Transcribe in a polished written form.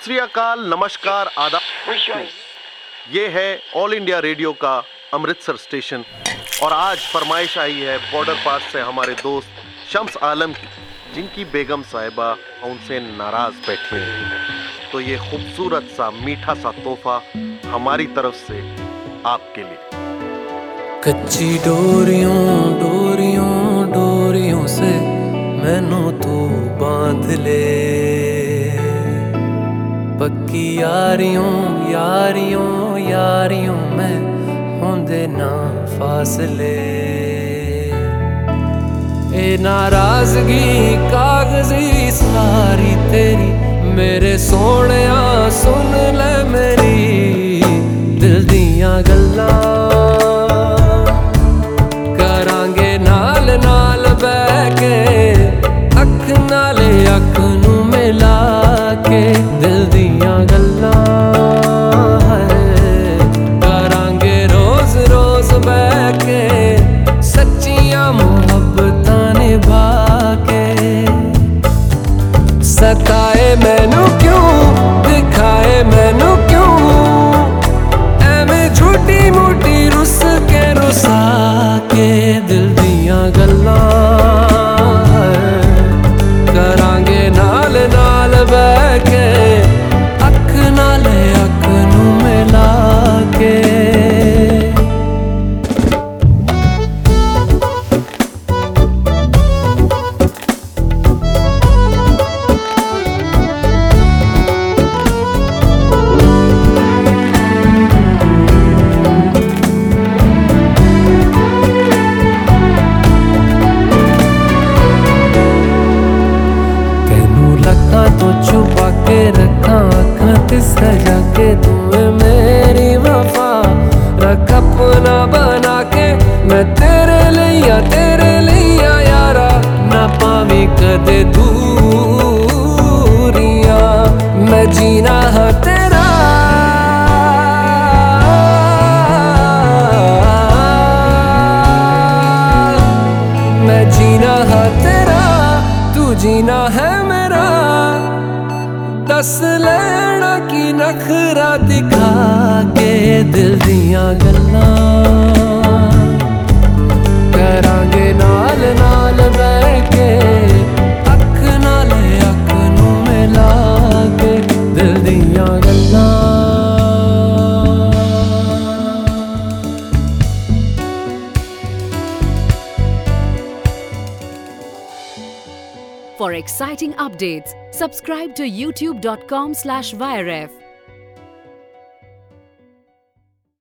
श्री अकाल, नमस्कार, आदाब। ये है ऑल इंडिया रेडियो का अमृतसर स्टेशन और आज फरमाइश आई है बॉर्डर पार से हमारे दोस्त शम्स आलम की, जिनकी बेगम साहिबा उनसे नाराज बैठे हैं। तो ये खूबसूरत सा मीठा सा तोहफा हमारी तरफ से आपके लिए। कच्ची डोरियों डोरियों डोरियों से मैनू तू बांध ले, पक्की यारियों यारियों यारियों में होंदे ना फासले। ए नाराजगी कागजी सारी तेरी, मेरे सोहणिया सुन ले मेरी दिल दियां गल्लां, करांगे नाल नाल बैठ के अख नाले अख नू मिला के दिल दियां गल्लां करांगे रोज रोज बैठ के सच्चियां मुहब्बतां निभा के। सताए मैनू क्यों दिखाए मैनू क्यों, एवें झूठी मूठी रुस के रुसा के दिल दियां गल्लां करांगे नाल नाल बैठ के अख नाले अख नू मिला के। तो छुपा के रखा अखां ते सजा के, तूं मेरी वफा रख अपना बना के। मैं तेरे लिया यारा ना पावी कदे दूरियां, मैं जीना है तेरा मैं जीना है तेरा, तू जीना है मेरा। दस लेना की नखरा दिखा के दिल दियां गल्लां करांगे नाल नाल बैठ के अख नाले अख नू मिला के दिल दियां गल्लां। For exciting updates, subscribe to youtube.com/viref.